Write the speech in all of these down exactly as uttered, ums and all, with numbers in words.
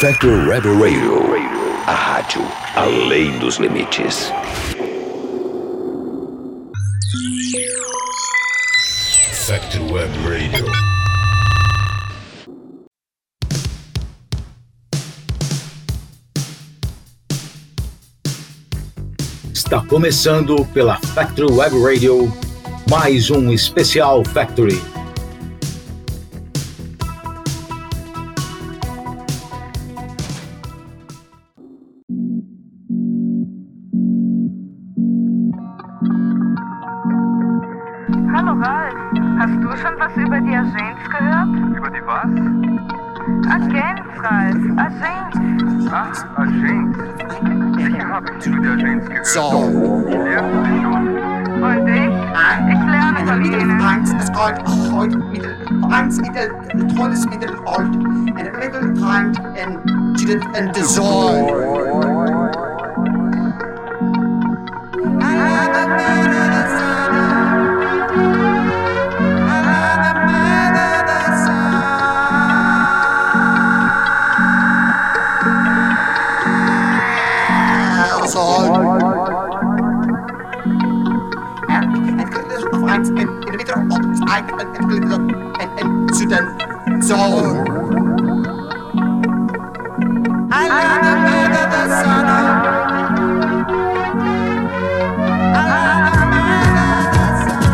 Factory Web Radio, a rádio além dos limites. Factory Web Radio. Está começando pela Factory Web Radio mais um especial Factory. Hallo Ralf, hast du schon was über die Agents gehört? Über die was? Agents, Ralf, Agents. Ach, Agents. Sicher habe ich über die Agents gehört. So. Ja, schon. Und ich? Ich lerne von ihnen. Eins ist alt, heute Mittel. Eins Mittel, tolles Mittel, alt. And a little kind and didn't and dissolve. And to the soul. I love the man of the sun. I love the man of the sun.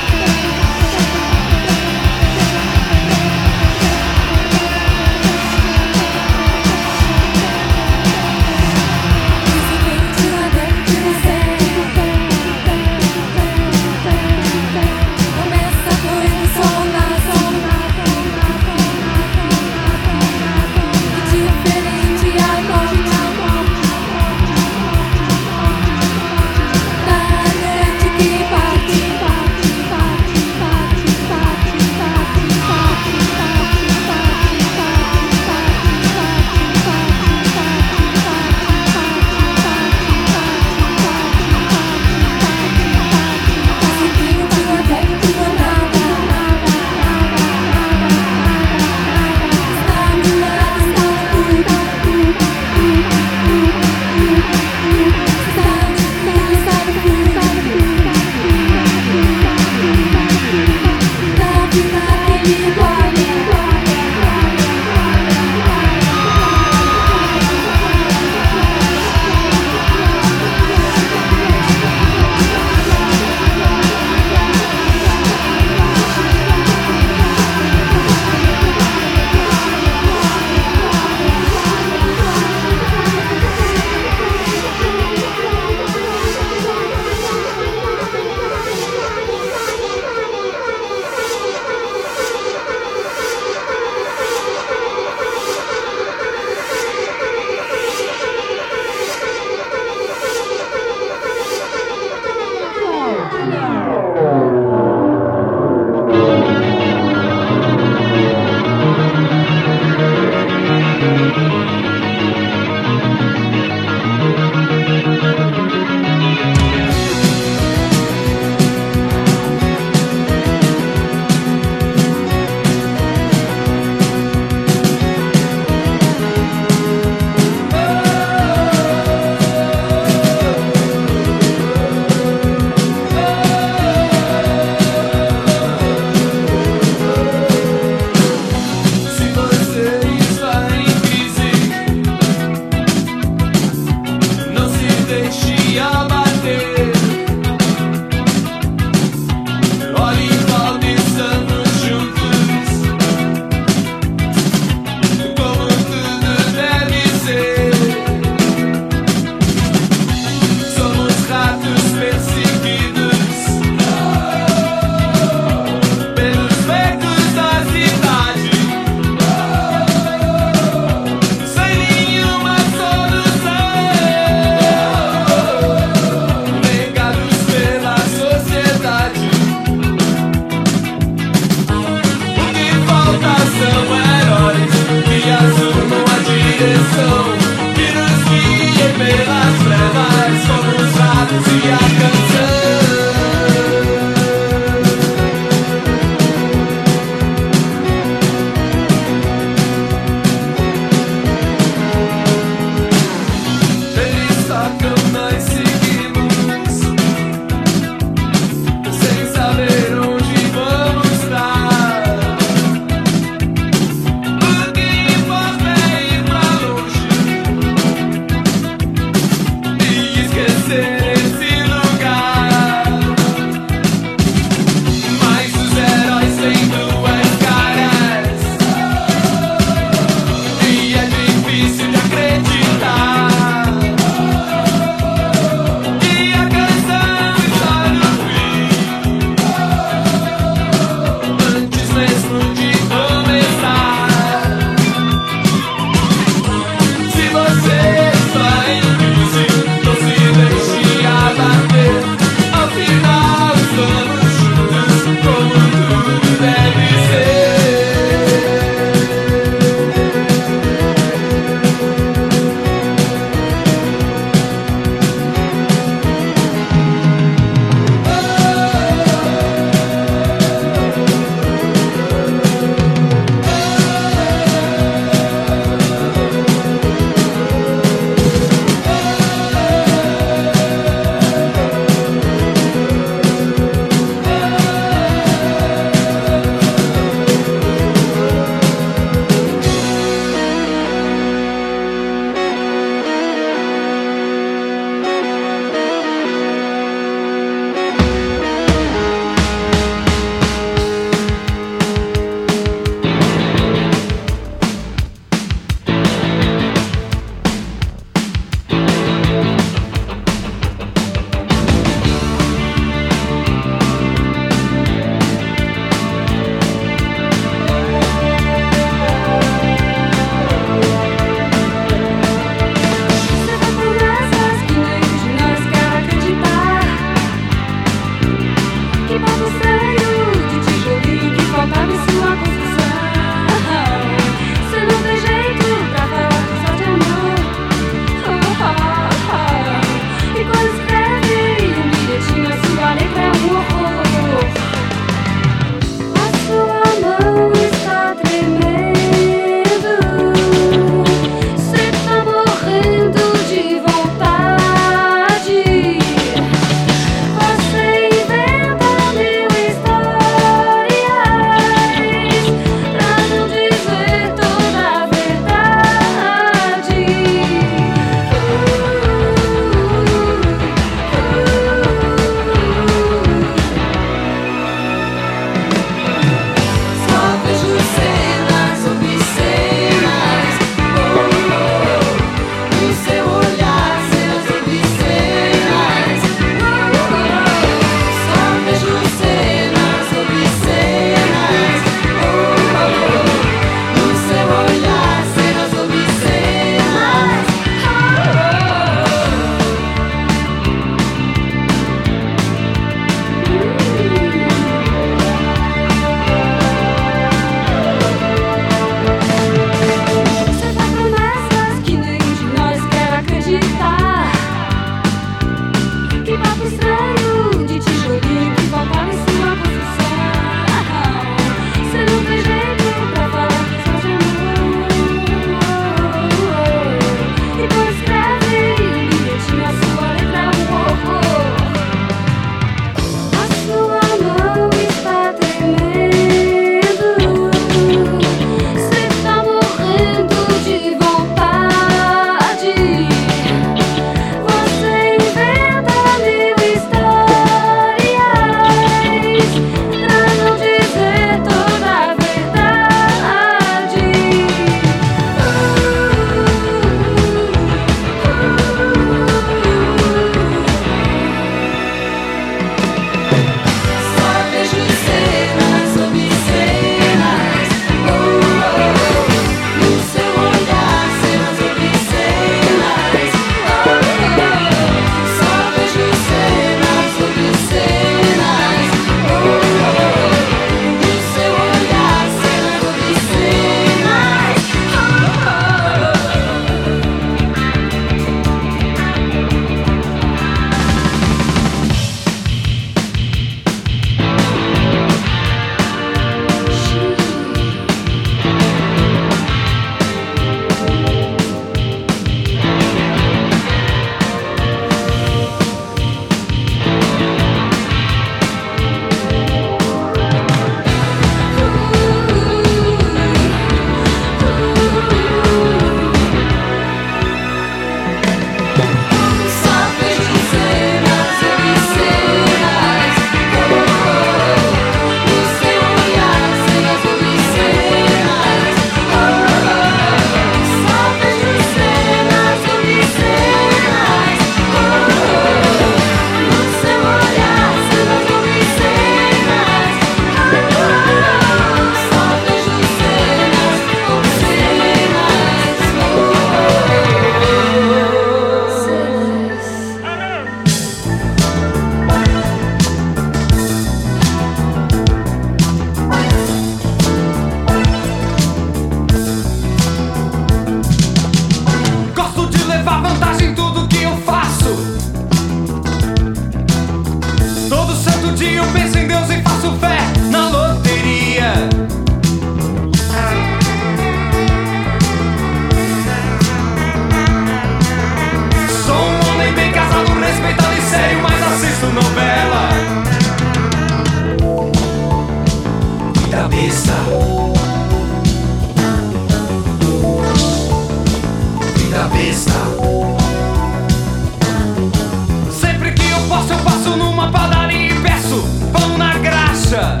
posso, eu passo numa padaria e peço pão na graxa.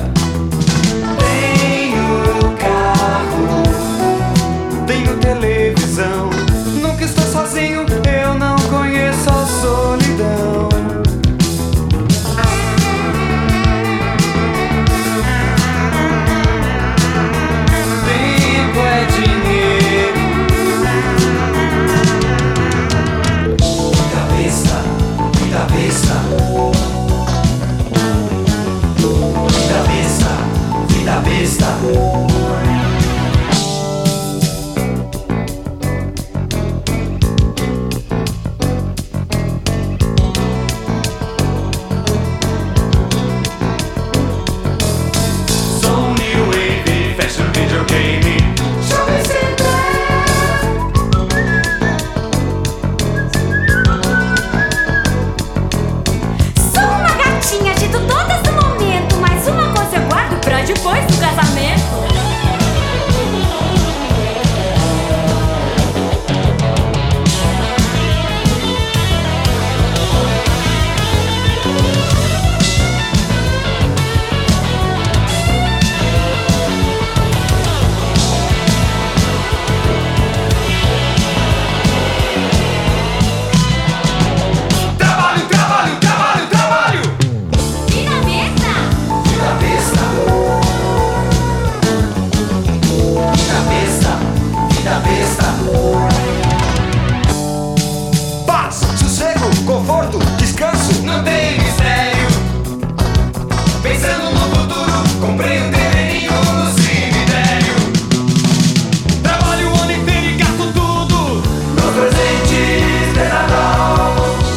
Tenho carro, tenho televisão. Nunca estou sozinho, eu não conheço a solidão. Tempo é dinheiro. Vida besta, vida besta. Vida besta, vida besta. Depois do casamento. Trabalho, trabalho, trabalho, trabalho. Vida besta. Vida besta. Vida besta. Paz, sossego, conforto, descanso. Não tem mistério. Pensando no futuro, comprei um terreninho no cemitério. Trabalho o ano inteiro e gasto tudo nos presentes de Natal.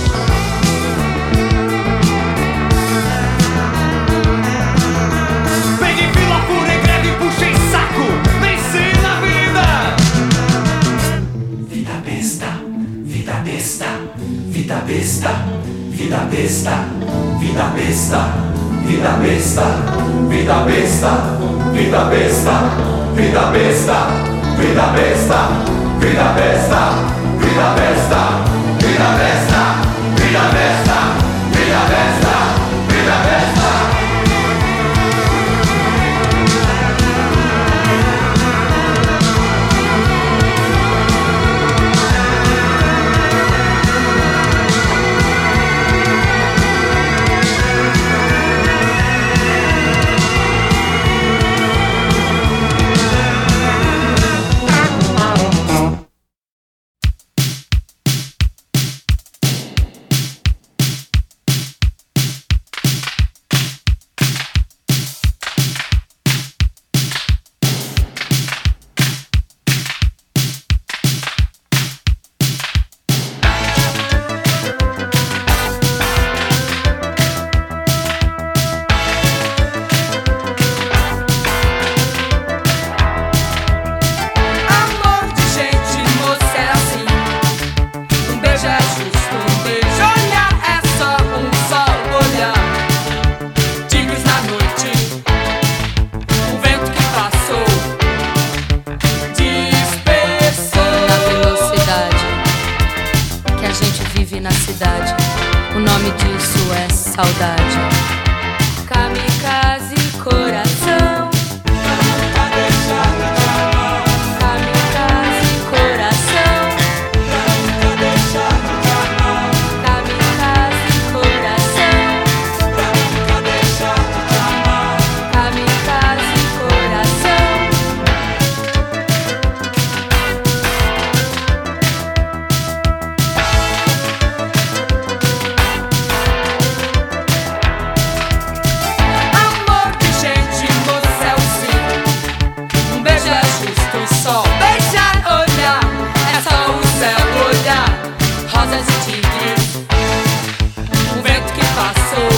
Peguei fila, furei greve, puxei saco. Venci na vida. Vida besta, vida besta, vida besta, vida besta, vida besta, vida besta, vida besta, vida besta, vida besta, vida besta, vida besta, vida besta, vida besta, vida besta, vida besta, vida besta. saudade. Kamikaze, coração. Kamikaze, coração. Kamikaze, coração. Kamikaze, coração. Amor de gente, você é o sim. Um beijo é justo, o sol. Beijar, olhar, é só o céu olhar. Rosas e tigres, um vento que passou,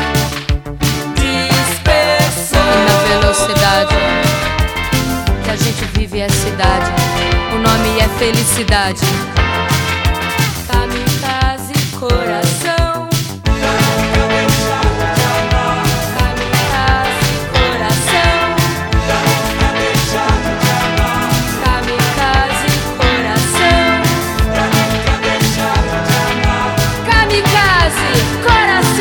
dispersou. E na velocidade que a gente vive é cidade. O nome é felicidade. Kamikaze, coração. Kamikaze, coração. Kamikaze, coração. Kamikaze, coração.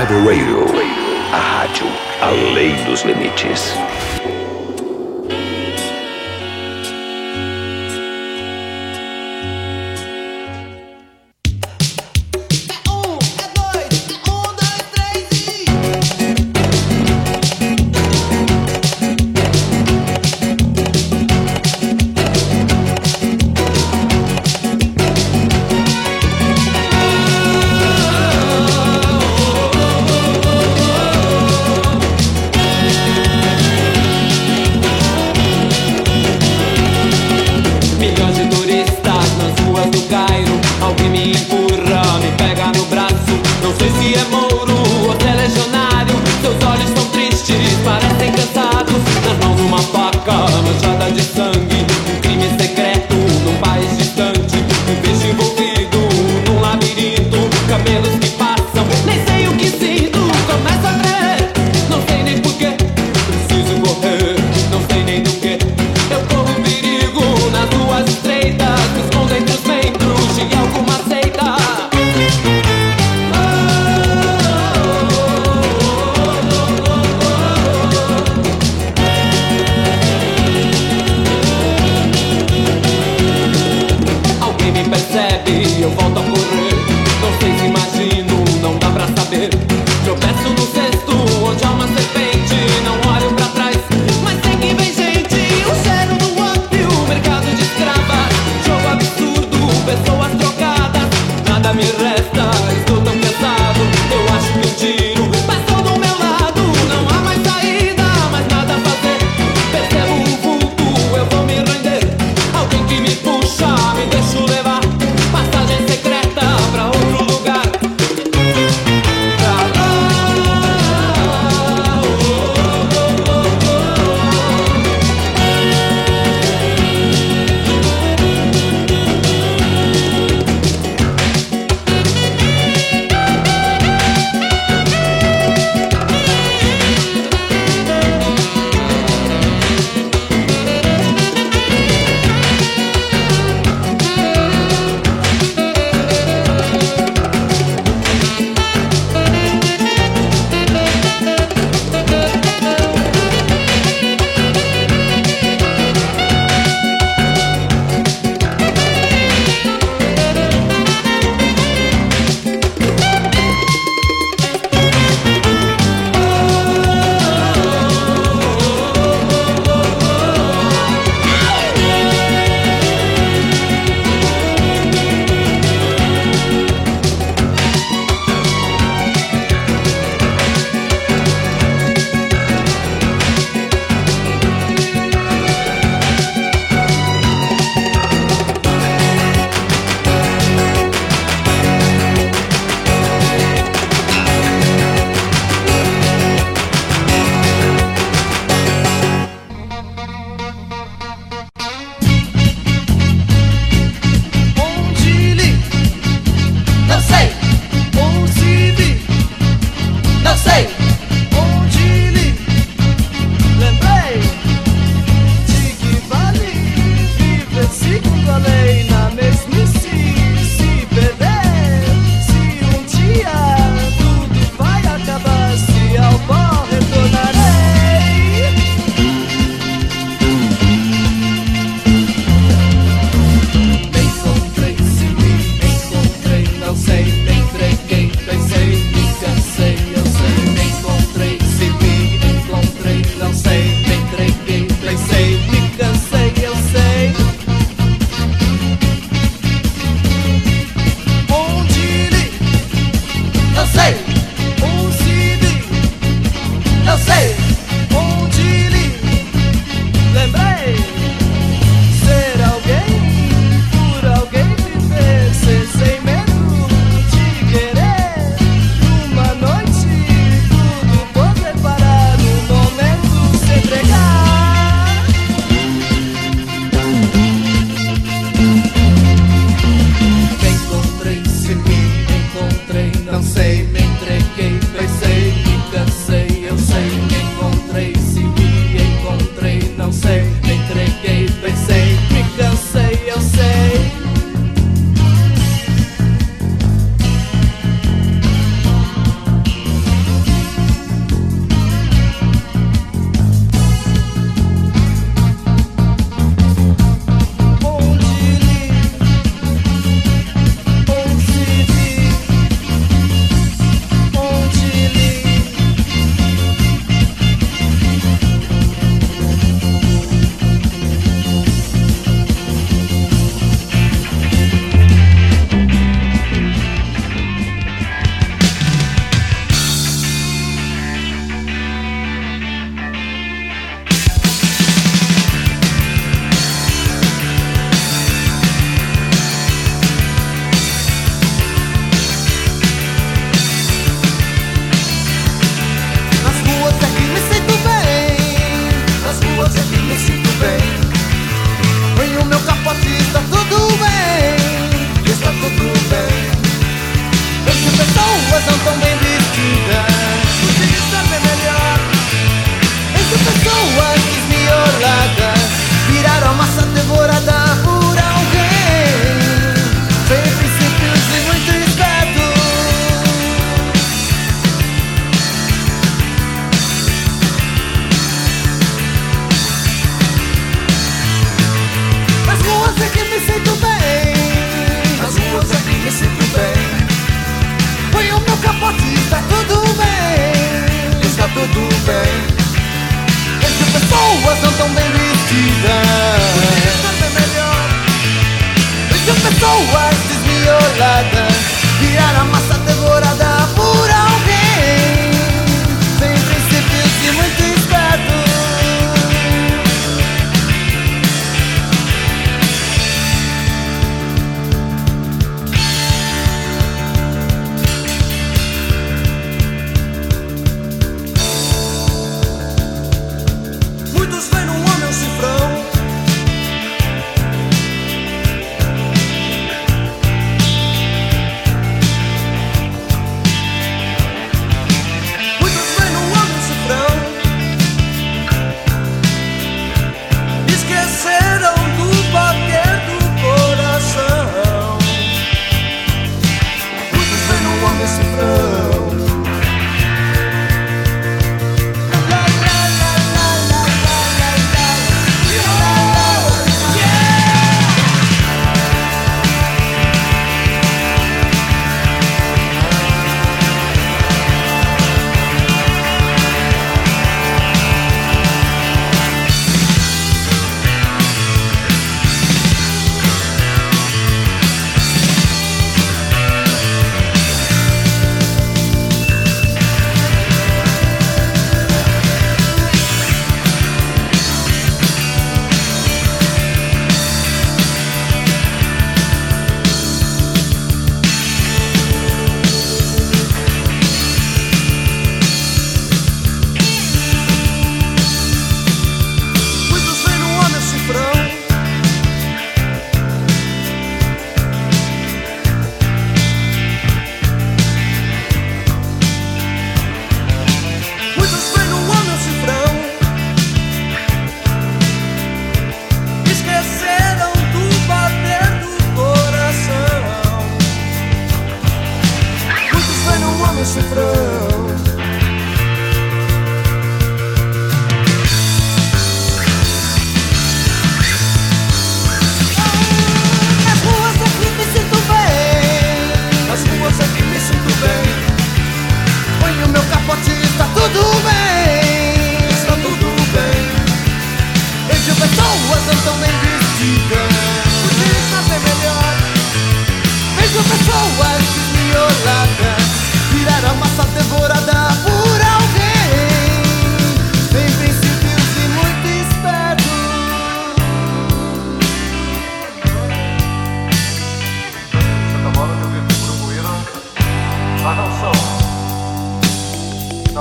Web Radio, a rádio além dos limites.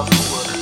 nas ruas.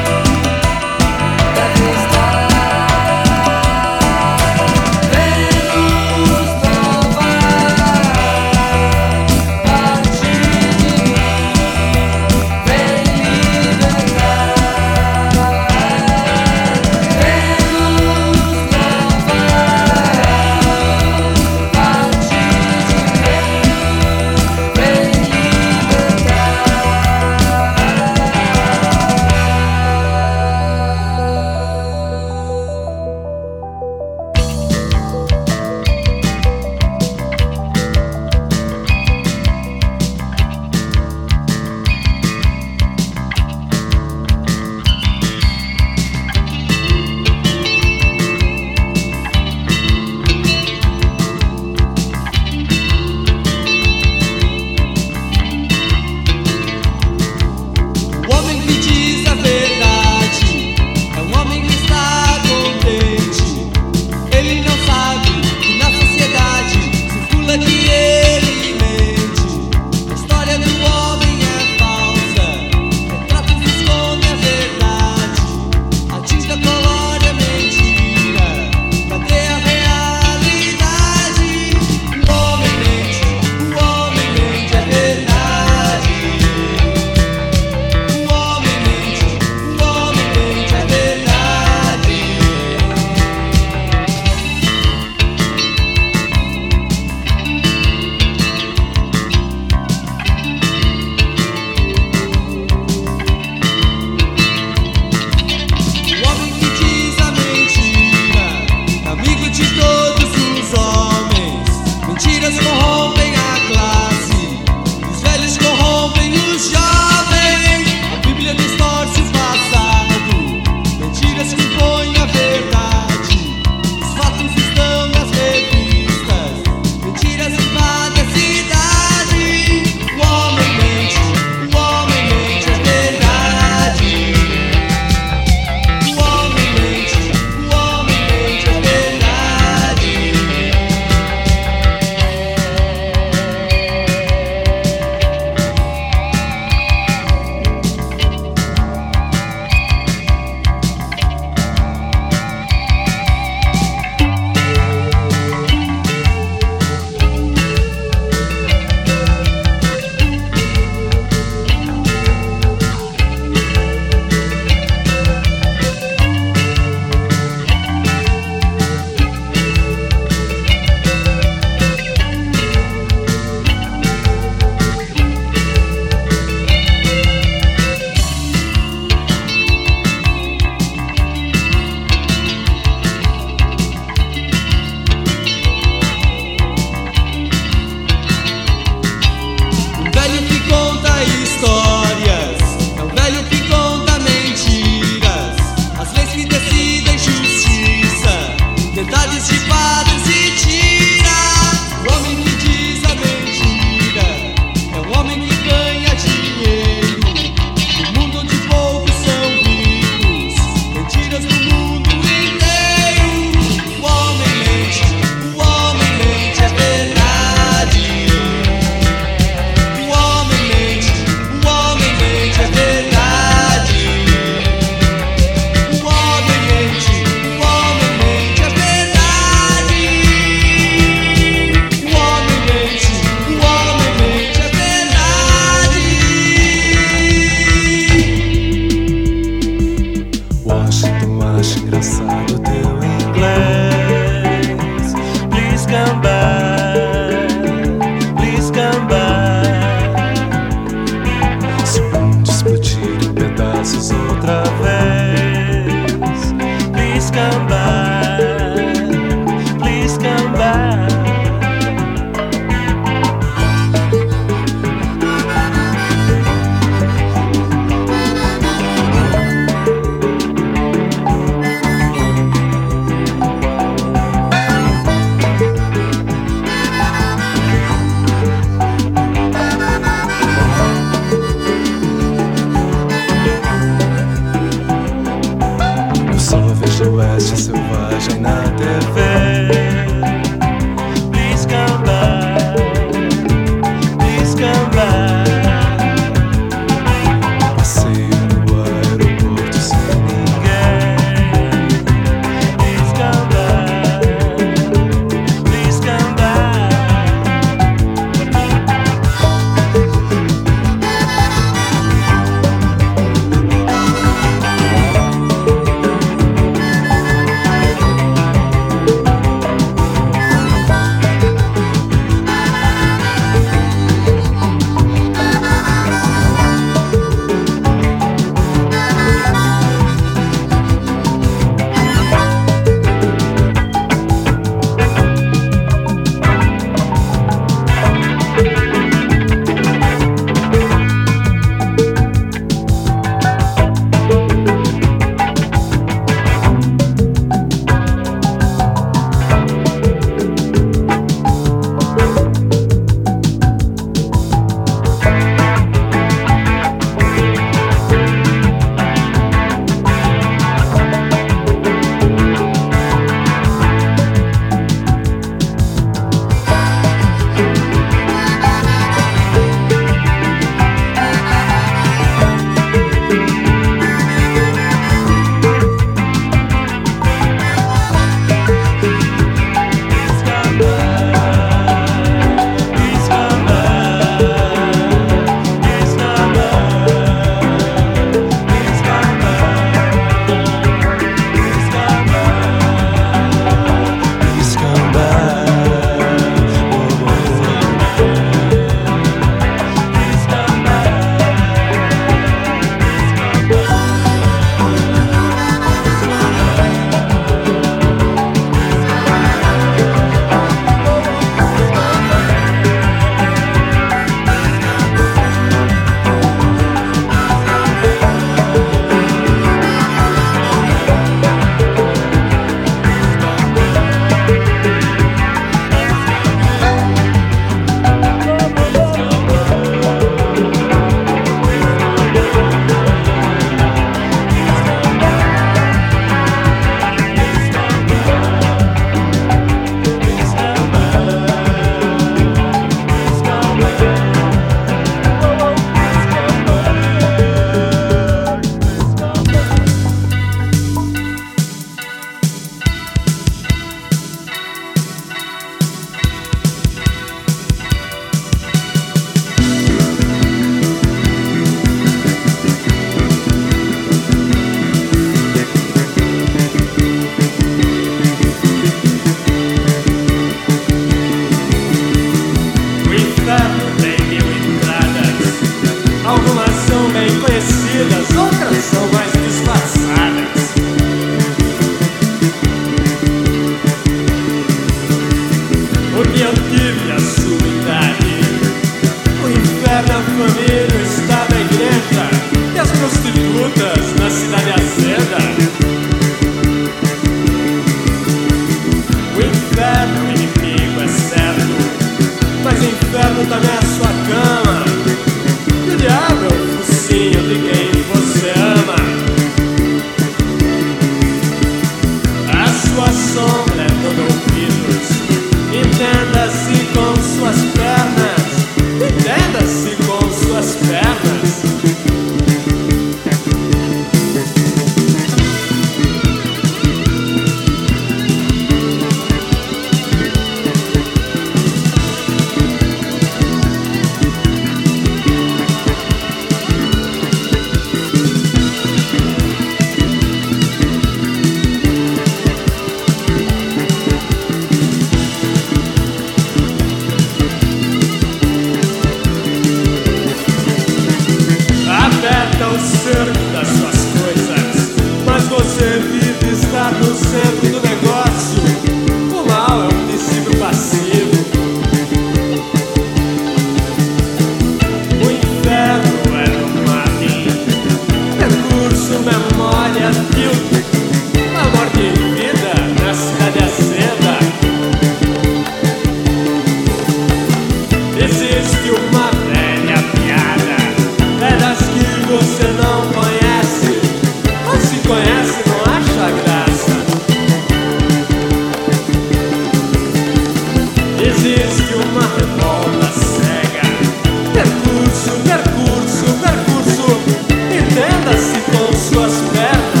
com suas pernas.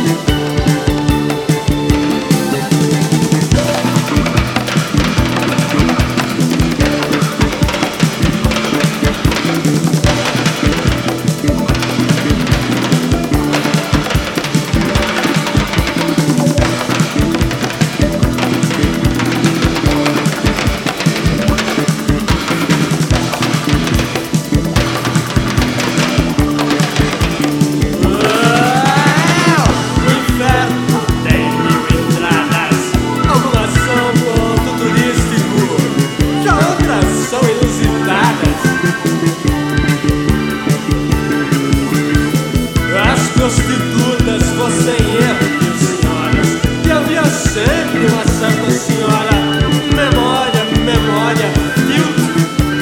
Prostitutas, você erro, minhas senhoras, que havia sempre uma Santa Senhora. Memória, memória, filtro,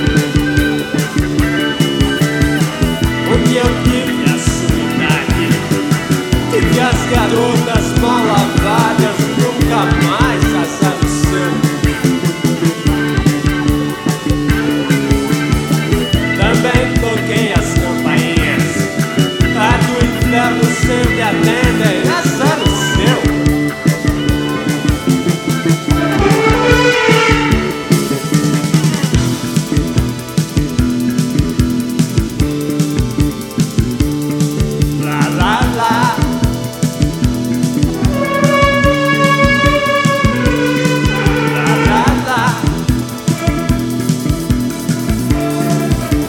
onde eu tive a sumidade, e que as garotas mal lavadas nunca mais azaram o seu. Também toquei as campainhas, a do inferno sempre atendem, azar o seu. Lá, lá, lá. Lá, lá, lá.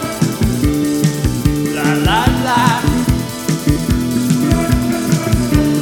Lá, lá, lá.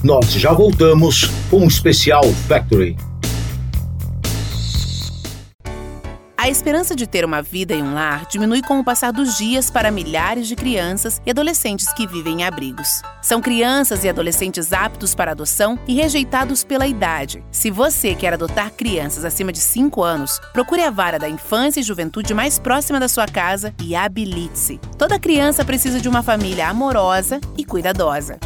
Nós já voltamos com um especial Factory. A esperança de ter uma vida e um lar diminui com o passar dos dias para milhares de crianças e adolescentes que vivem em abrigos. São crianças e adolescentes aptos para adoção e rejeitados pela idade. Se você quer adotar crianças acima de cinco anos, procure a vara da infância e juventude mais próxima da sua casa e habilite-se. Toda criança precisa de uma família amorosa e cuidadosa.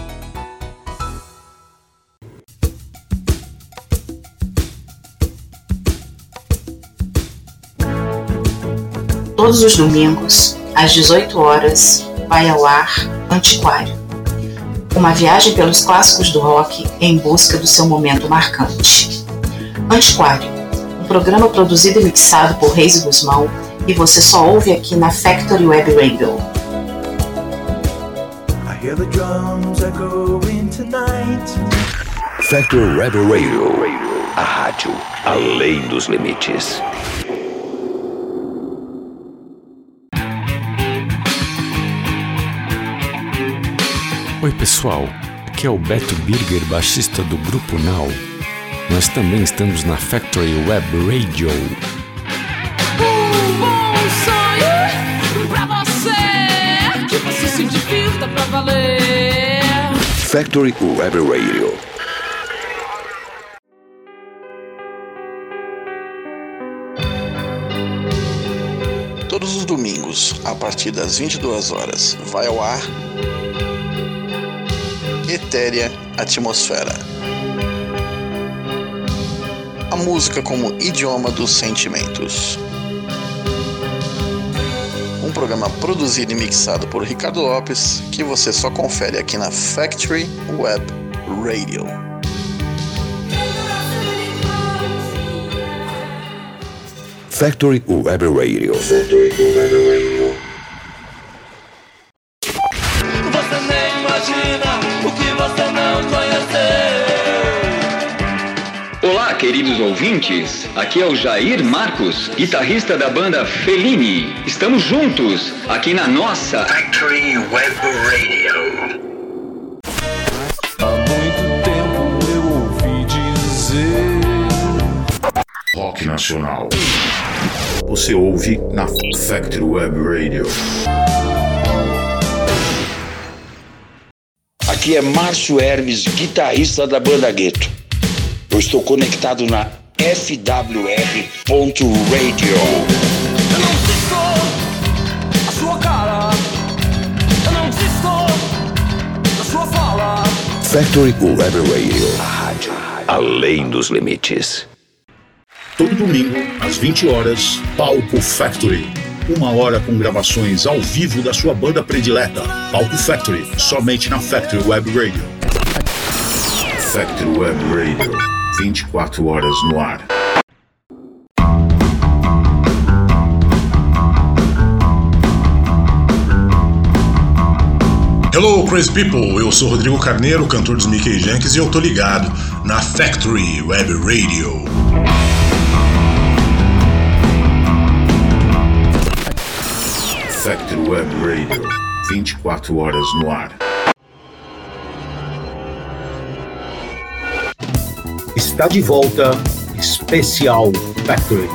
Todos os domingos, às dezoito horas, vai ao ar Antiquário. Uma viagem pelos clássicos do rock em busca do seu momento marcante. Antiquário, um programa produzido e mixado por Reis e Guzmão, e você só ouve aqui na Factory Web Radio. I hear the drums echoing tonight. Factory Web Radio, a rádio além dos limites. Oi pessoal, aqui é o Beto Birger, baixista do Grupo Now. Nós também estamos na Factory Web Radio. Um bom sonho pra você, que você se divirta pra valer. Factory Web Radio. Todos os domingos, a partir das vinte e duas horas, vai ao ar Etérea Atmosfera. A música como idioma dos sentimentos. Um programa produzido e mixado por Ricardo Lopes, que você só confere aqui na Factory Web Radio. Factory Web Radio. Factory Web Radio. Você nem imagina o que você não conheceu. Olá, queridos ouvintes. Aqui é o Jair Marcos, guitarrista da banda Fellini. Estamos juntos aqui na nossa Factory Web Radio. Há muito tempo eu ouvi dizer Rock Nacional. Você ouve na Factory Web Radio. Aqui é Márcio Hermes, guitarrista da banda Gueto. Eu estou conectado na F W R ponto radio. Eu não desisto da sua cara, eu não desisto da sua fala. Factory Web Radio, a rádio além dos limites. Todo domingo, às vinte horas, Palco Factory. Uma hora com gravações ao vivo da sua banda predileta. Palco Factory, somente na Factory Web Radio. Factory Web Radio, vinte e quatro horas no ar. Hello, crazy people! Eu sou Rodrigo Carneiro, cantor dos Mickey Jenkins, e eu tô ligado na Factory Web Radio. Factory Web Radio, vinte e quatro horas no ar. Está de volta, Especial Factory.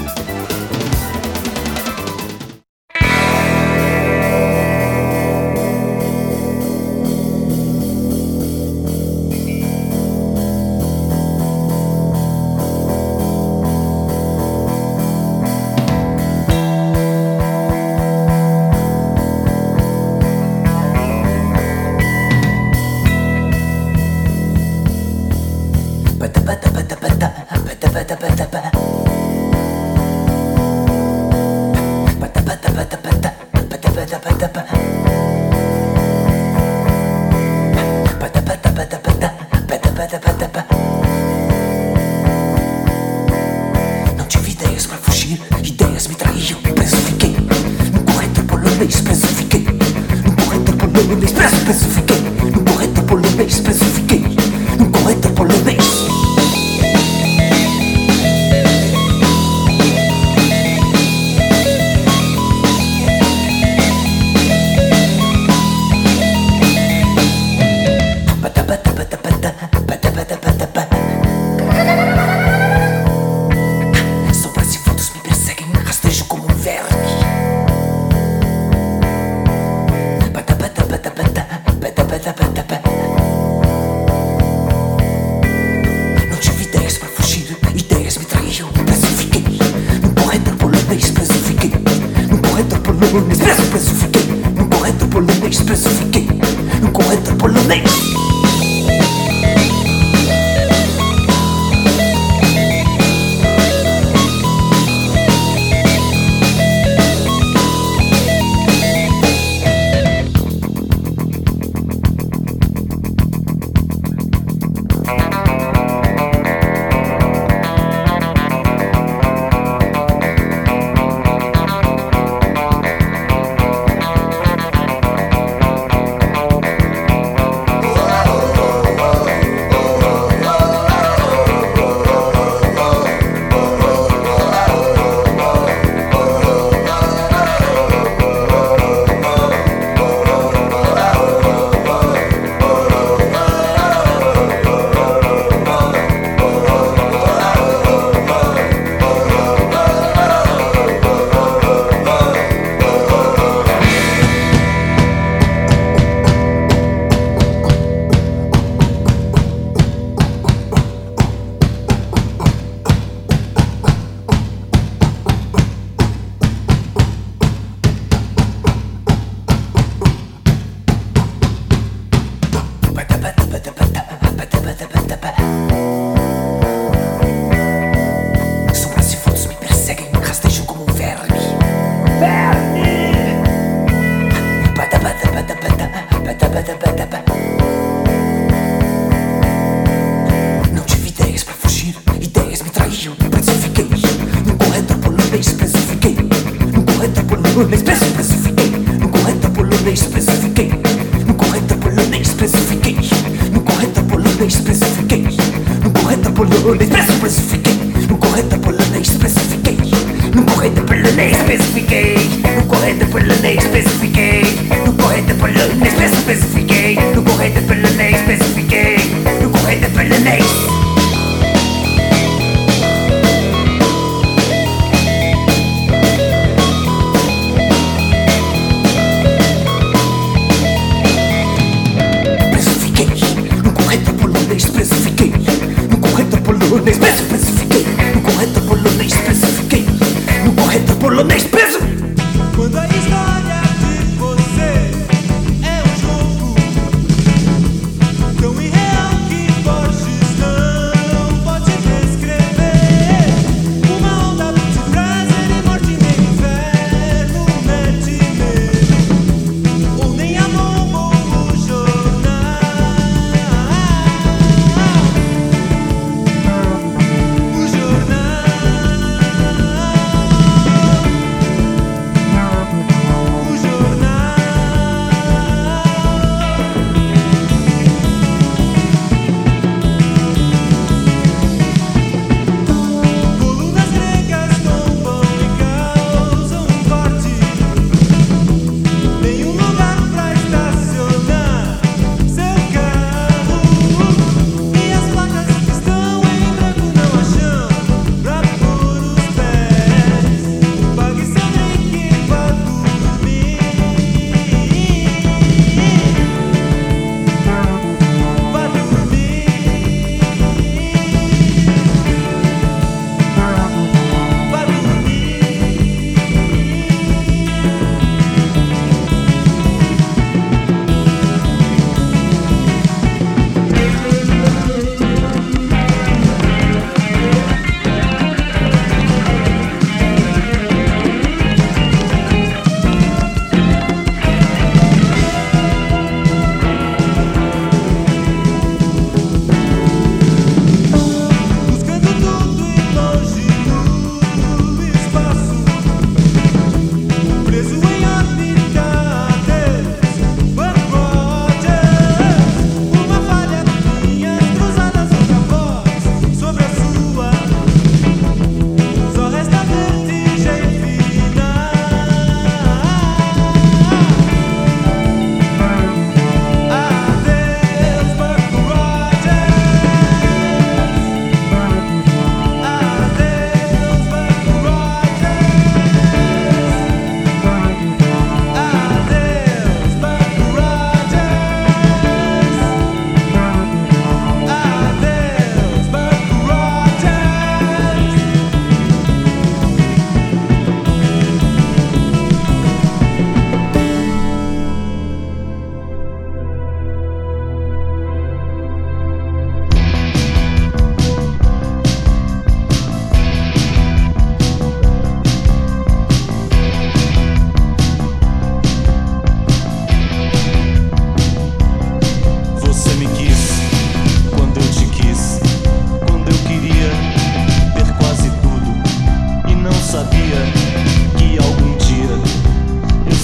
Não tive ideias pra fugir, ideias me traíam, preso fiquei. No corredor polonês, preso fiquei. No corredor polonês, preso, preso fiquei. No corredor polonês, preso fiquei. No corredor polonês. Bata bata bata bata. polonês especifiquei. No corretor polonês especifiquei. No corretor polonês. Quando a história de você é um jogo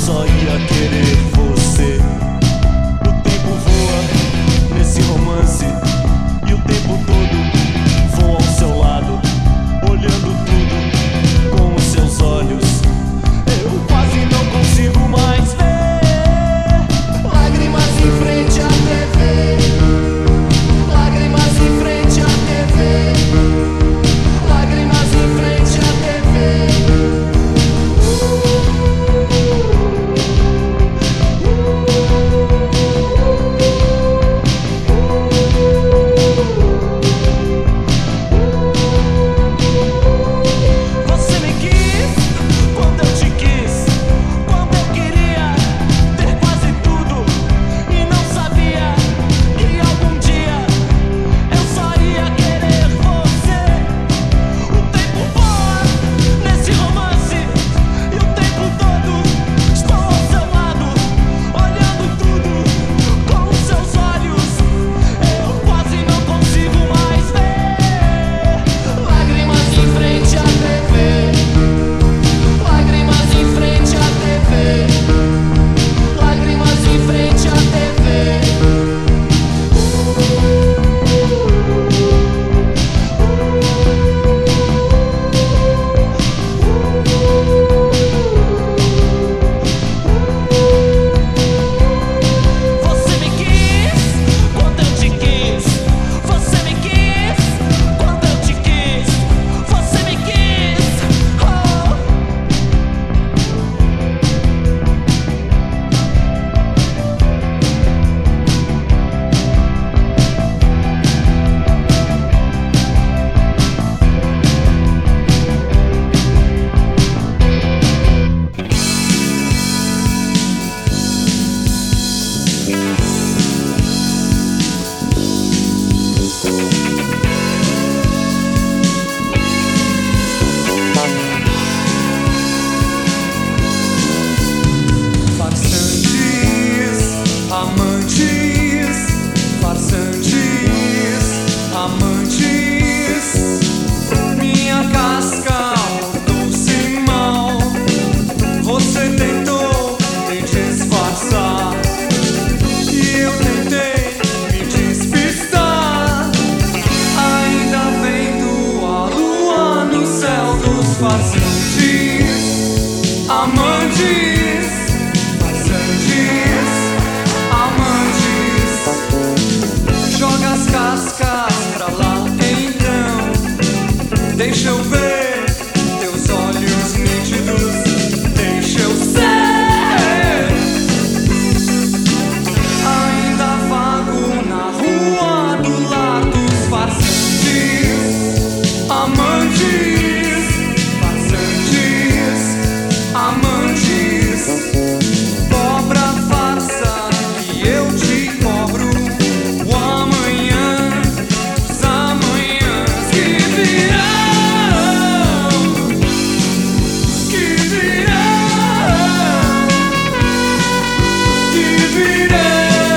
só ia querer você. O tempo voa nesse romance e o tempo todo vou ao seu lado, olhando tudo com os seus olhos. Eu quase não consigo mais ver lágrimas em frente à T V, lágrimas em frente à T V, lágrimas em frente à T V. Você me quis quando eu te quis, quando eu queria ter quase tudo e não sabia que algum dia eu só ia querer você. O tempo voa nesse romance e o tempo todo estou ao seu lado, olhando tudo com os seus olhos. Eu quase não consigo mais ver lágrimas em frente à T V, lágrimas em frente à T V, lágrimas em frente à T V. Você me quis quando eu te quis, você me quis quando eu te quis, você me quis. Oh. Farsantes, amantes, farsantes, amantes. Minha casca voltou-se mal. Você tentou me disfarçar e eu tentei me despistar. Ainda vendo a lua no céu dos farsantes, amantes, farsantes, amantes. Joga as cascas pra lá então, deixa eu ver teus olhos nítidos, deixa eu ser. Ainda vago na rua do lar dos farsantes, amantes, farsantes, amantes. Cobra farsa que eu te cobro, o amanhã, os amanhãs que virão, que virão, que virão.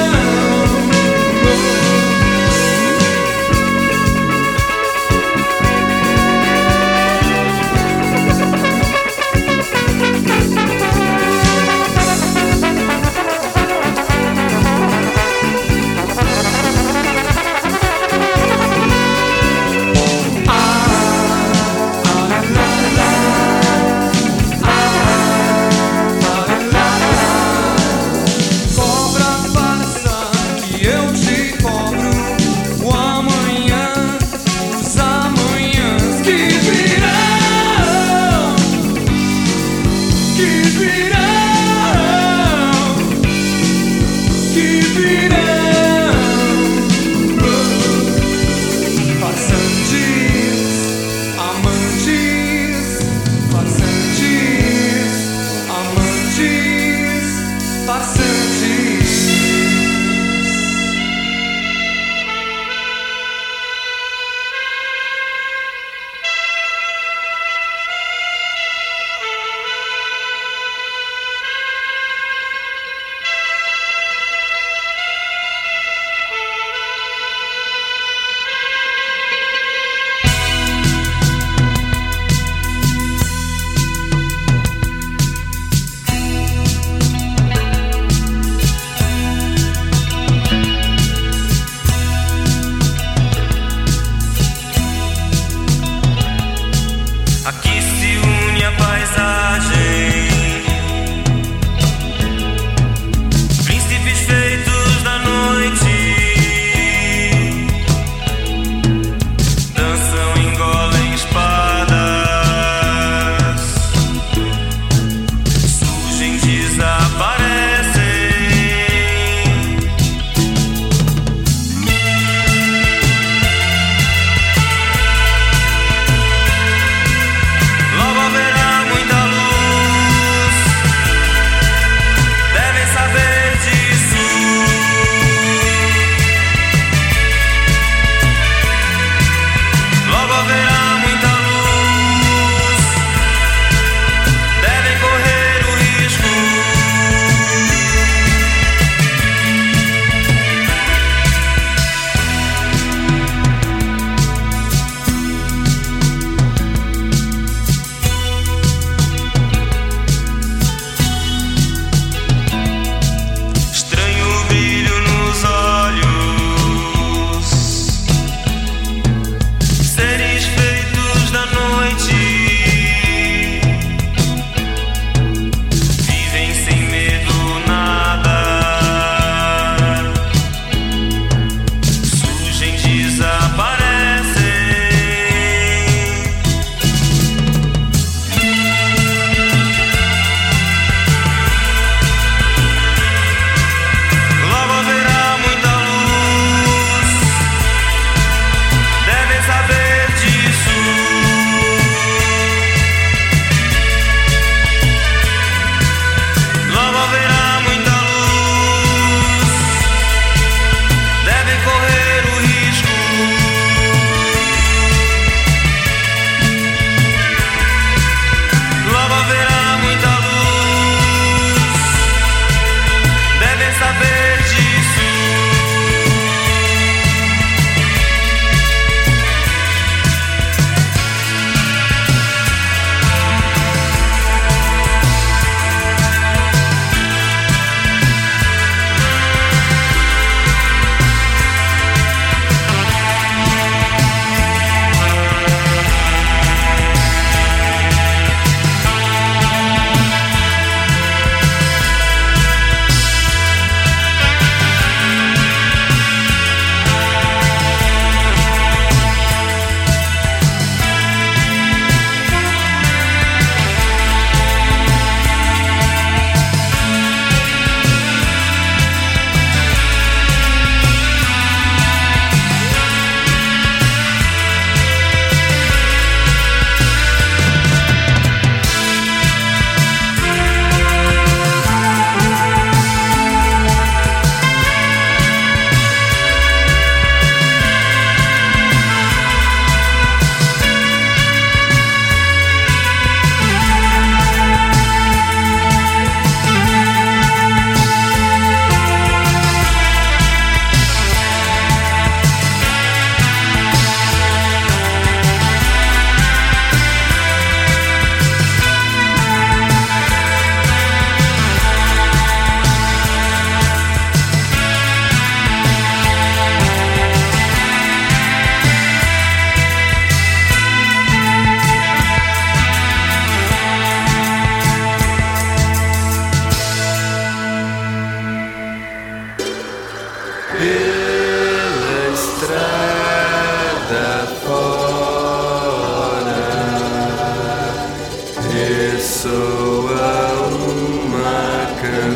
Cobra farsa que eu te cobro, o amanhã, os amanhãs que virão, que virão, que virão. Farsantes, amantes, farsantes, amantes, farsantes.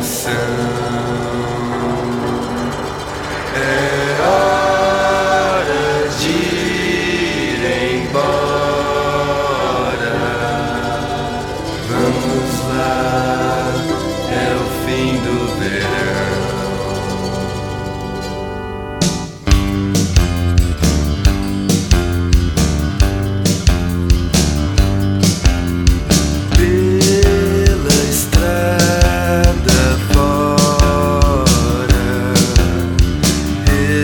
coração. É hora de ir embora. Vamos lá, é o fim do verão. Estrada fora,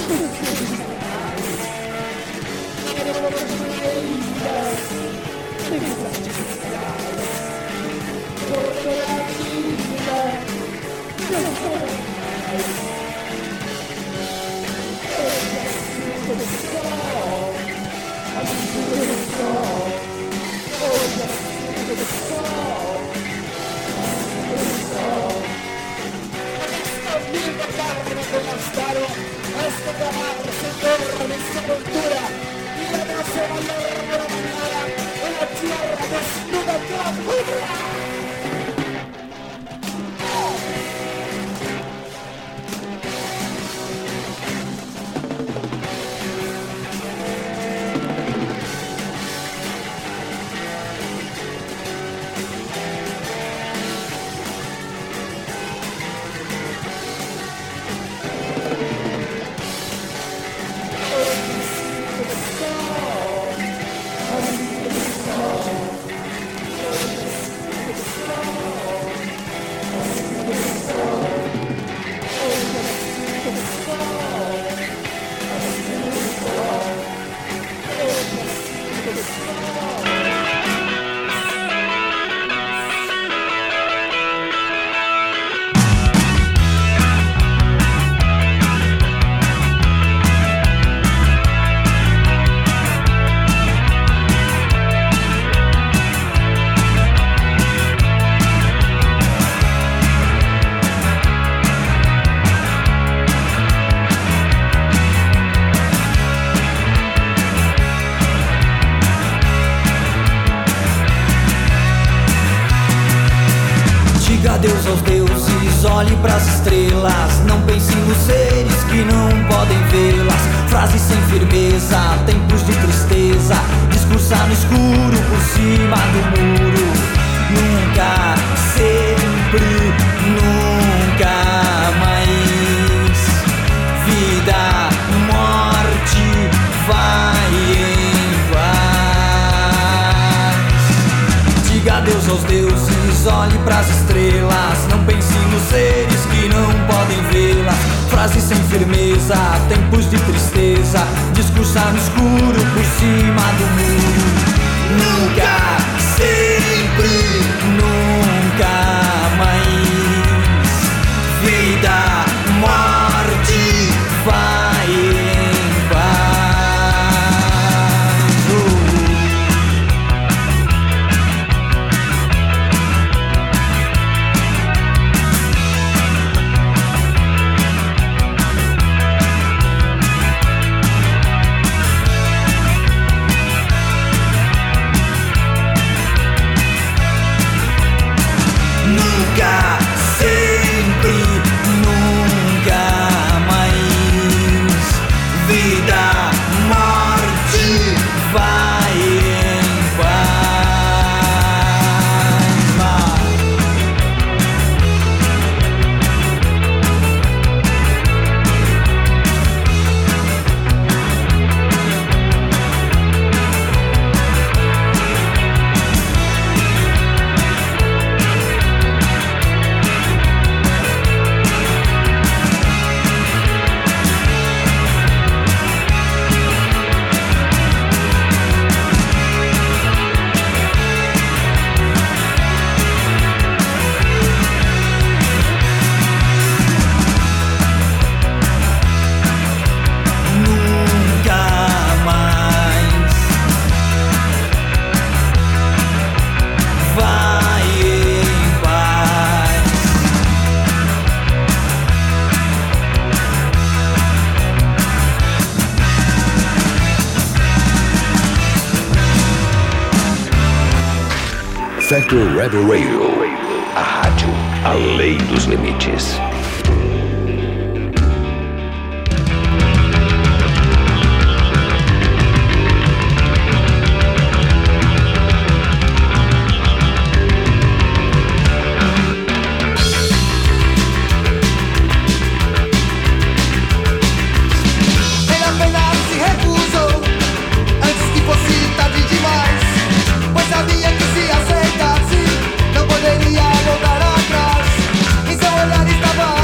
Adeus aos deuses, olhe pras estrelas. Não pense nos seres que não podem vê-las. Frases sem firmeza, tempos de tristeza. Discursar no escuro por cima do muro. Nunca, sempre, nunca mais. Vida, morte, vai em paz. Diga adeus aos deuses, olhe pras estrelas. Não pense nos seres que não podem vê-las. Frases sem firmeza, tempos de tristeza. Discursar no escuro por cima do muro. Nunca, sempre, nunca mais. Vida, morte, vai em paz. Nunca, sempre, nunca mais. Vida, morte, vai em paz. Factory Web Radio, a rádio além dos limites. Ele apenas se recusou antes que fosse tarde demais, pois sabia que se aceitasse não poderia voltar atrás. Em seu olhar estava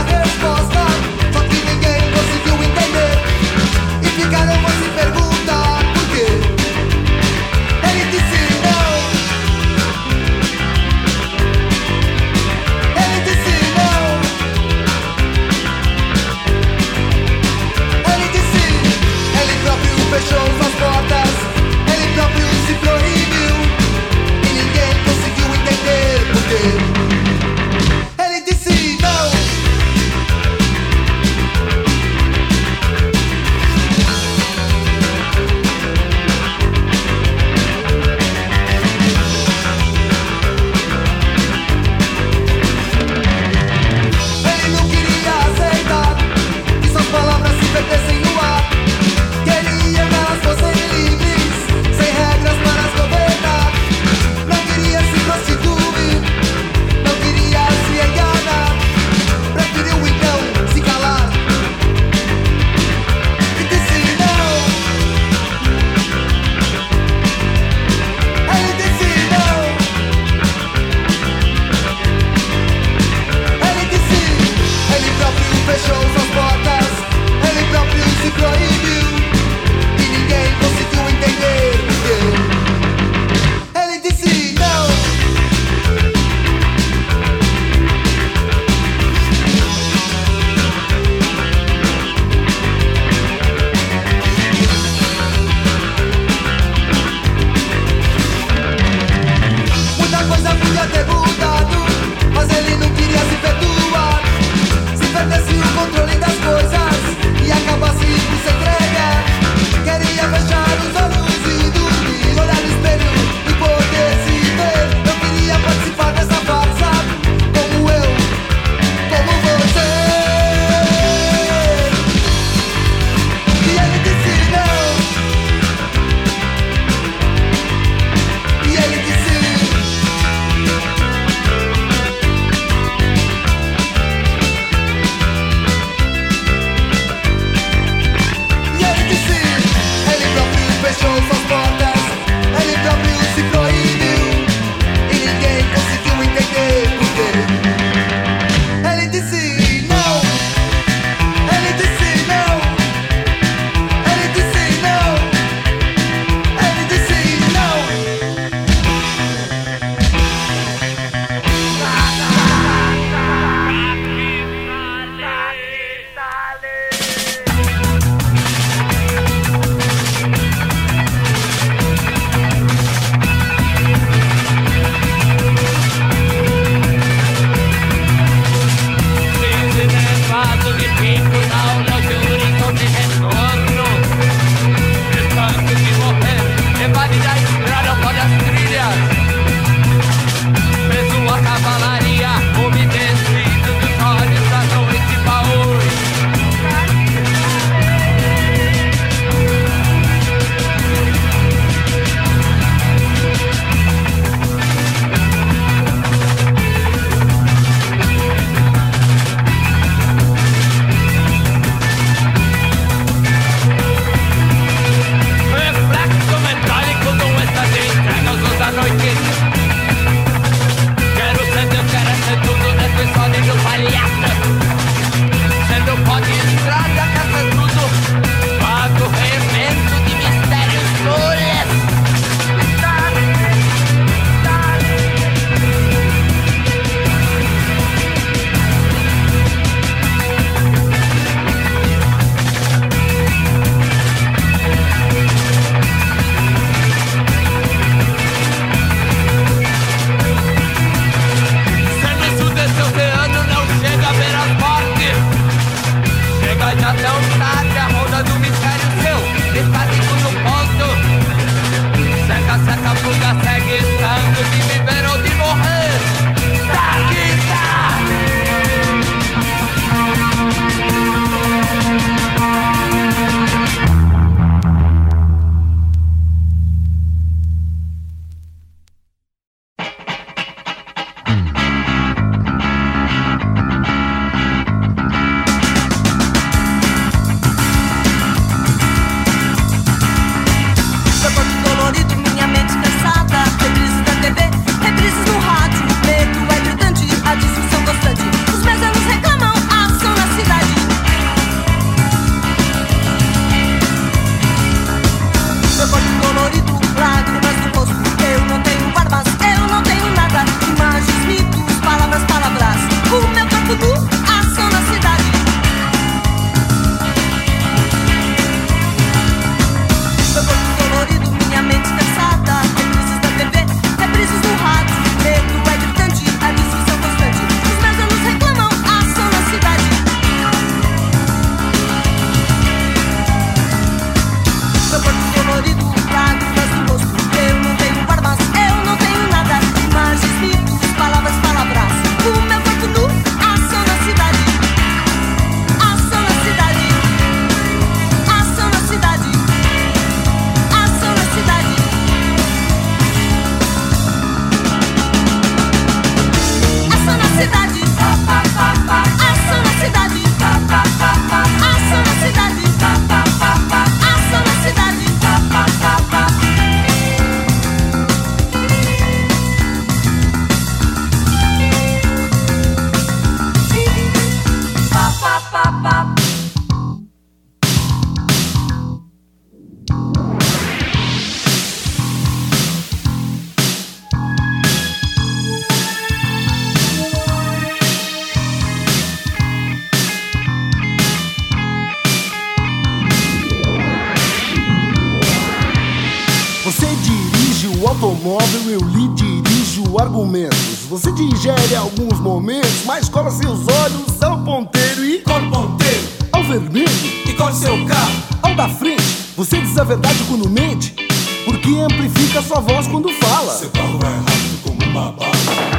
automóvel eu lhe dirijo argumentos. Você digere alguns momentos, mas cola seus olhos ao ponteiro e... Qual ponteiro? Ao vermelho. E qual seu carro? Ao da frente. Você diz a verdade quando mente, porque amplifica sua voz quando fala. Seu carro é rápido como uma bala.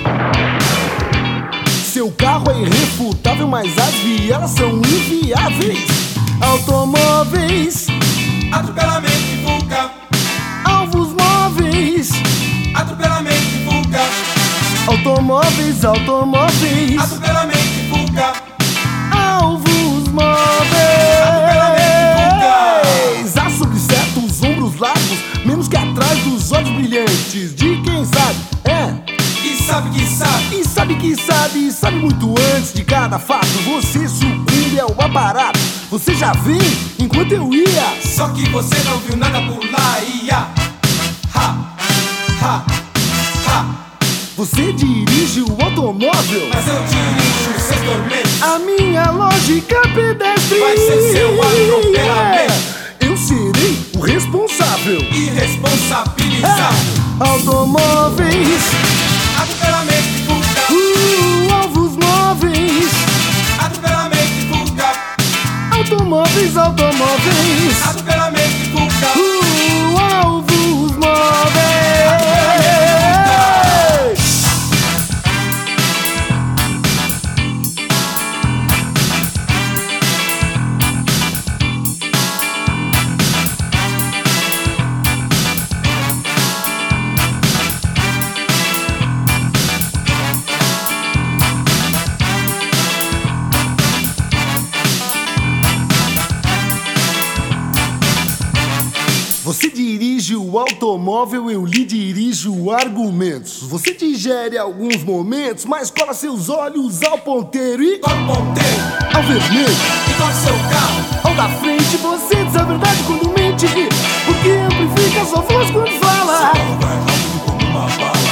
Seu carro é irrefutável, mas as vielas são inviáveis. Automóveis, atropelamento e fuga. Alvos móveis, atropelamento e fuga. Automóveis, automóveis, atropelamento e fuga. Alvos móveis, atropelamento e fuga. Há sobre certos ombros largos, menos que atrás dos olhos brilhantes de quem sabe, é. E sabe que sabe. E sabe que sabe, sabe muito antes de cada fato. Você sucumbe ao aparato. Você já vem enquanto eu ia. Só que você não viu nada por lá. Ia. Ha, ha, ha. Você dirige o automóvel, mas eu dirijo seus tormentos. A minha lógica pedestre vai ser seu atropelamento. Eu serei o responsável. Irresponsabilizado. É. Automóveis, atropelamento e fuga. Uh, alvos móveis, atropelamento e fuga. Automóveis, automóveis, atropelamento e fuga. Uh, alvos móveis. Você dirige o automóvel, eu lhe dirijo argumentos. Você digere alguns momentos, mas cola seus olhos ao ponteiro e... Qual ponteiro? Ao vermelho. E qual seu carro? Ao da frente. Você diz a verdade quando mente, porque amplifica sua voz quando fala. Seu carro vai rápido como uma bala.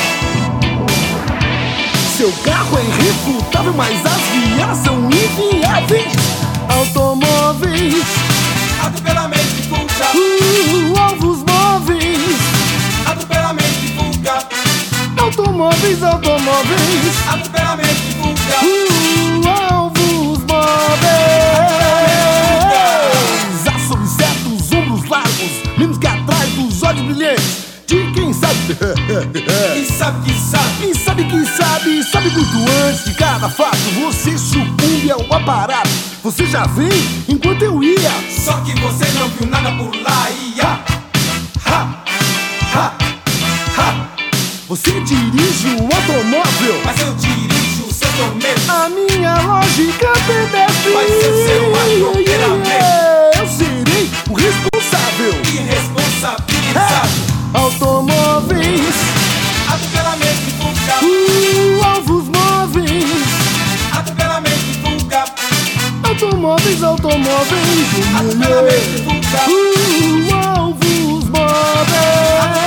Seu carro é irrefutável, mas as vielas são inviáveis. Automóveis, atropelamento e fuga. Uh, alvos móveis, atropelamento e fuga. Automóveis, automóveis, atropelamento e fuga. Uh, alvos móveis. Há sobre certos ombros largos, menos que atrás dos olhos brilhantes de quem sabe. E sabe que sabe. E sabe que sabe, sabe muito antes de cada fato. Você sucumbe ao aparato. Você já vem enquanto eu ia. Só que você não viu nada por lá. Ia. Ha, ha, ha. Você dirige o automóvel, mas eu dirijo o seu tormento. A minha lógica pedestre vai ser seu atropelamento. Eu serei o responsável. Irresponsabilizado. É. Automóveis, atropelamento e fuga. Uh, alvos móveis, atropelamento e fuga. Automóveis, automóveis, atropelamento e fuga. Uh, alvos móveis.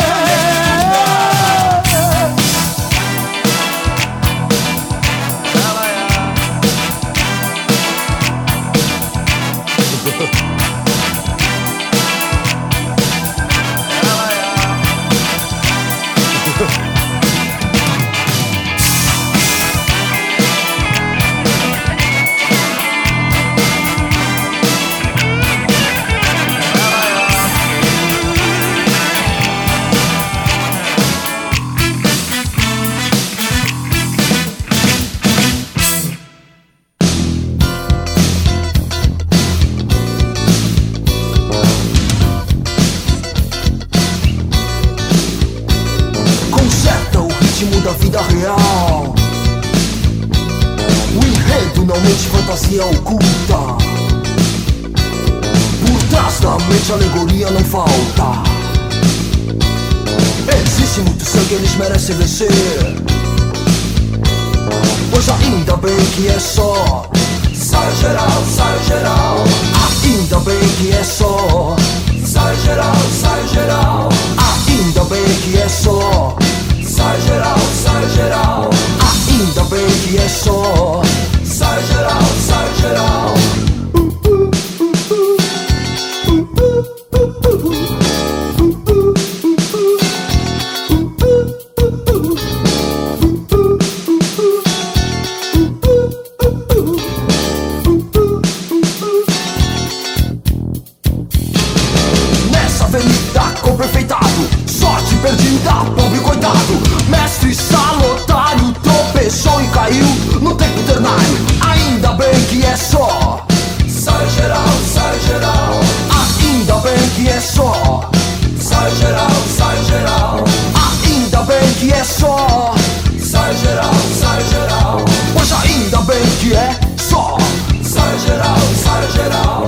Da vida real, o enredo não mente, fantasia oculta. Por trás da mente, alegoria não falta. Existe muito sangue, eles merecem vencer. Pois ainda bem que é só saia geral, saia geral. Ainda bem que é só saia geral, saia geral. Ainda bem que é só sai geral, sai geral. Ainda bem que é só sai geral, sai geral. avenida com prefeitado, sorte perdida, pobre coitado. Mestre salotário tropeçou e caiu no tempo ternário. Ainda bem que é só sai geral, sai geral. Ainda bem que é só sai geral, sai geral. Ainda bem que é só sai geral, sai geral. Pois ainda bem que é só sai geral, sai geral.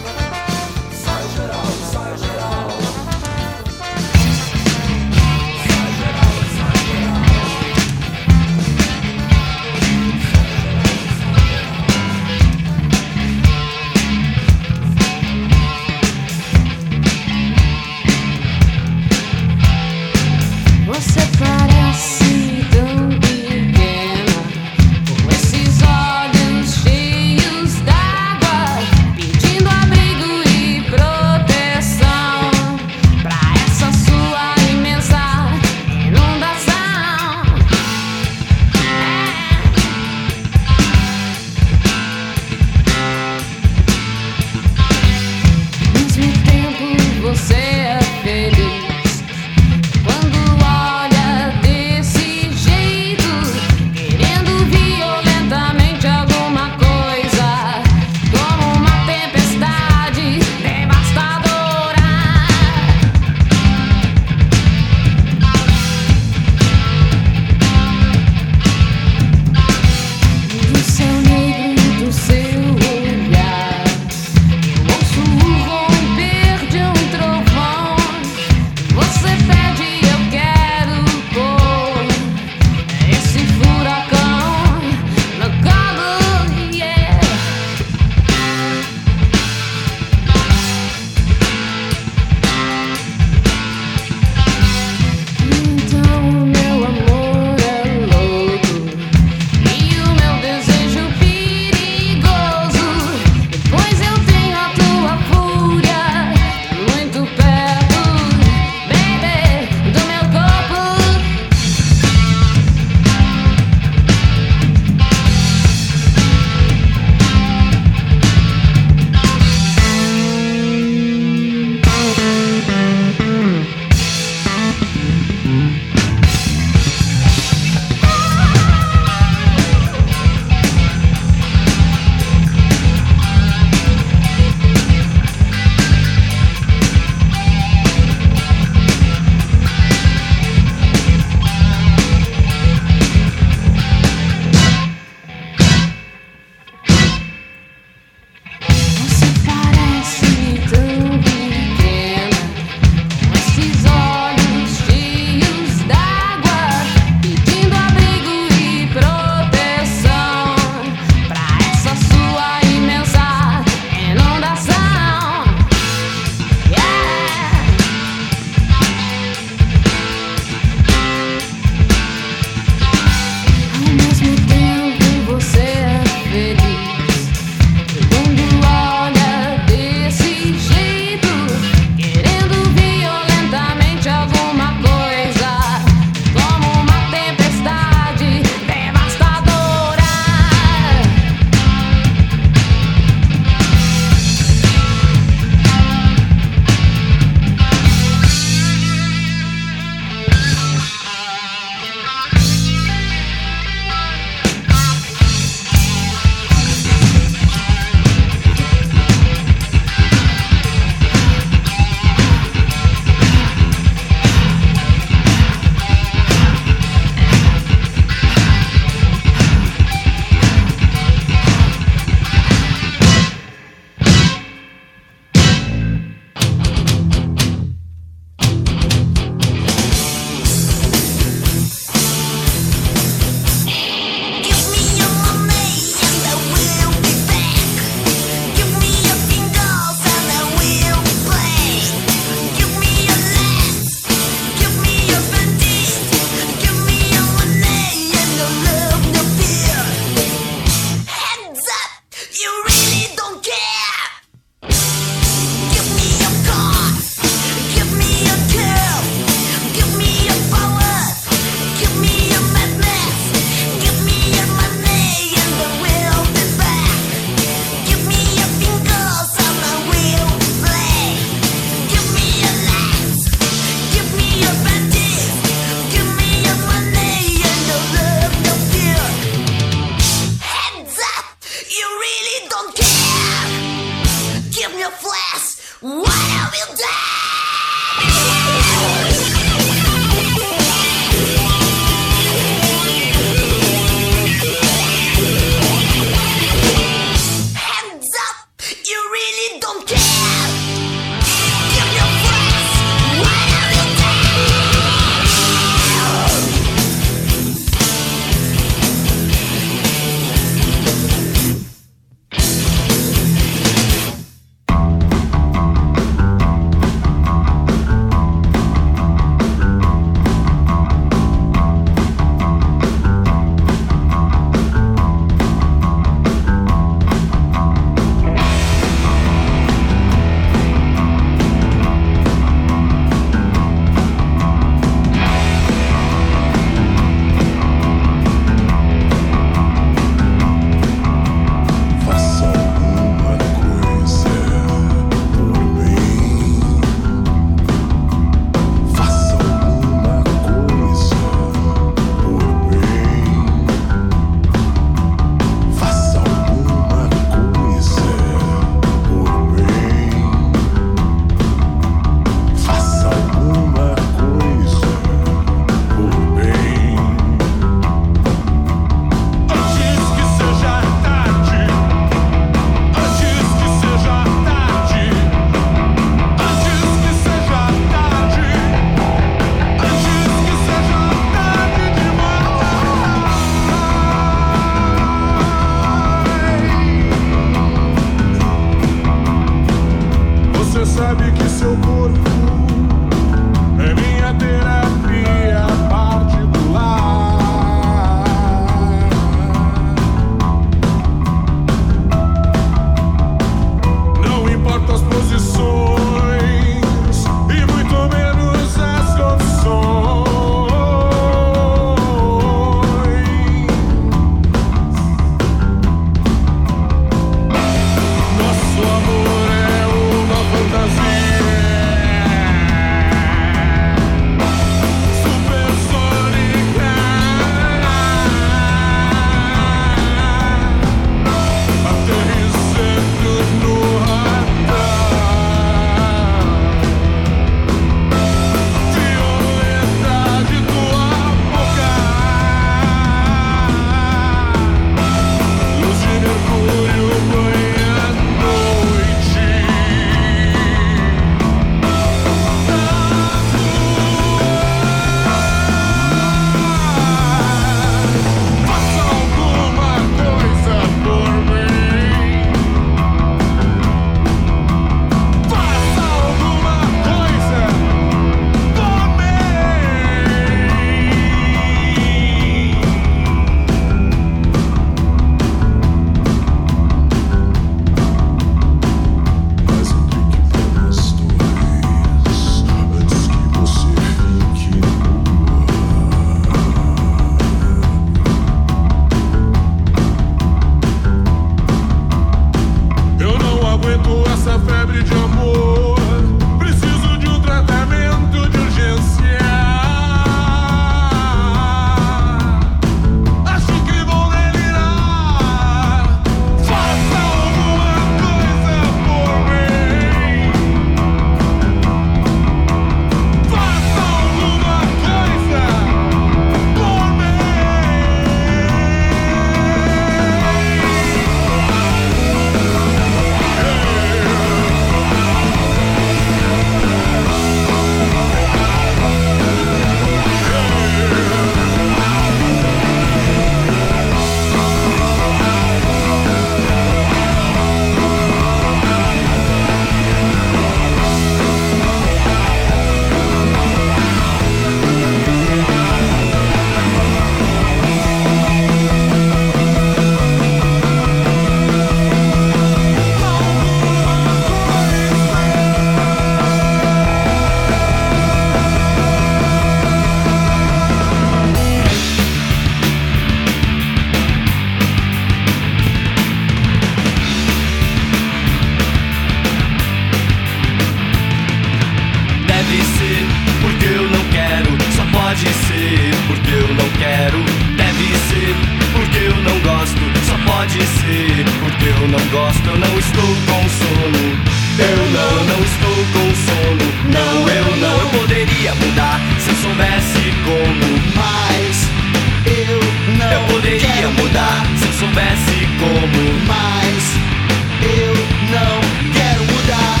soubesse como. Mas eu não quero mudar.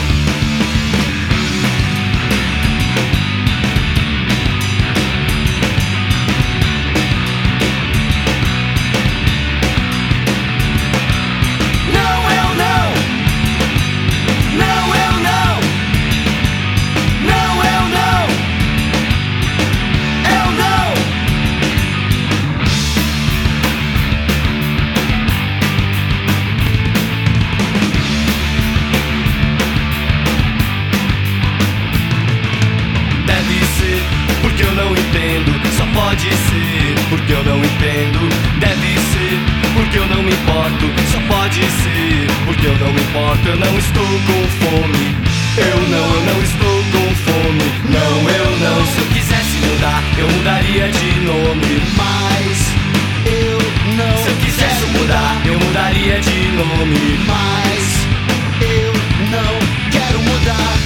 Pode ser, porque eu não entendo. Deve ser, porque eu não me importo. Só pode ser, porque eu não me importo. Eu não estou com fome. Eu não, eu não estou com fome. Não, eu não. Se eu quisesse mudar, eu mudaria de nome. Mas eu não. Se eu quisesse mudar, eu mudaria de nome. Mas eu não quero mudar.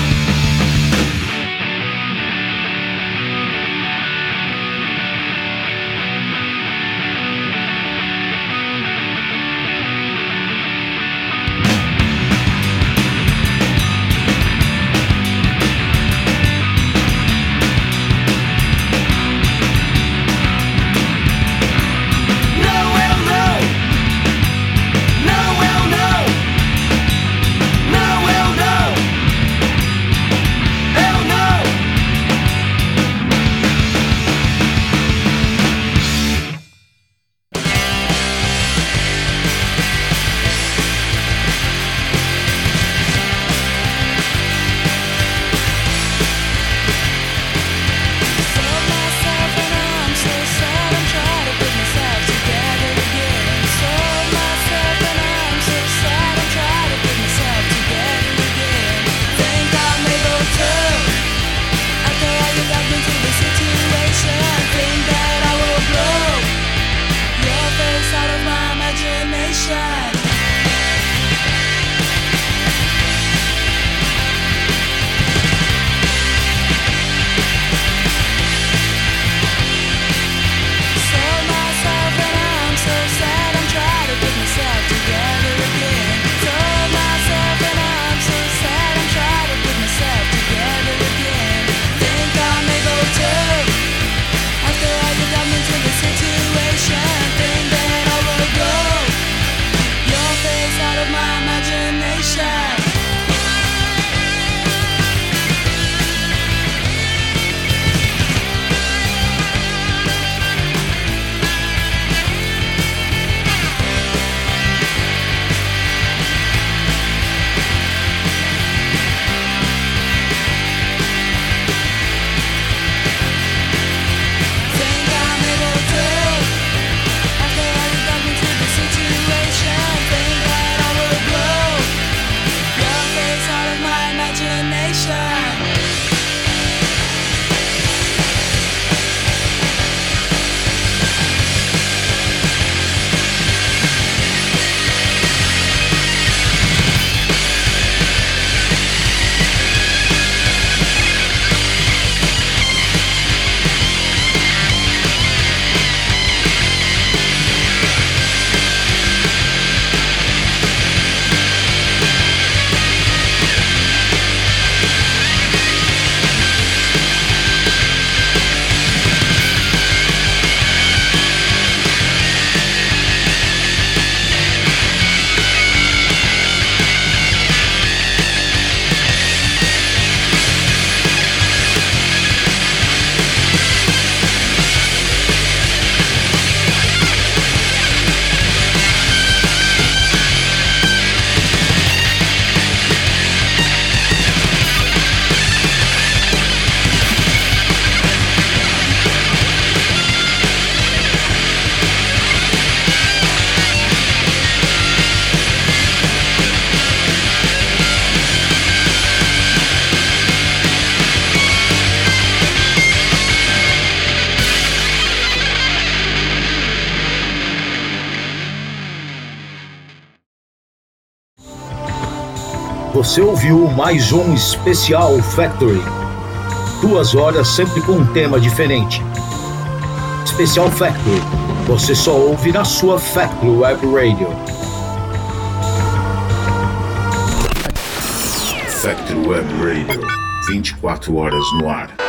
Você ouviu mais um especial Factory. Duas horas sempre com um tema diferente. Especial Factory. você só ouve na sua Factory Web Radio. Factory Web Radio, vinte e quatro horas no ar.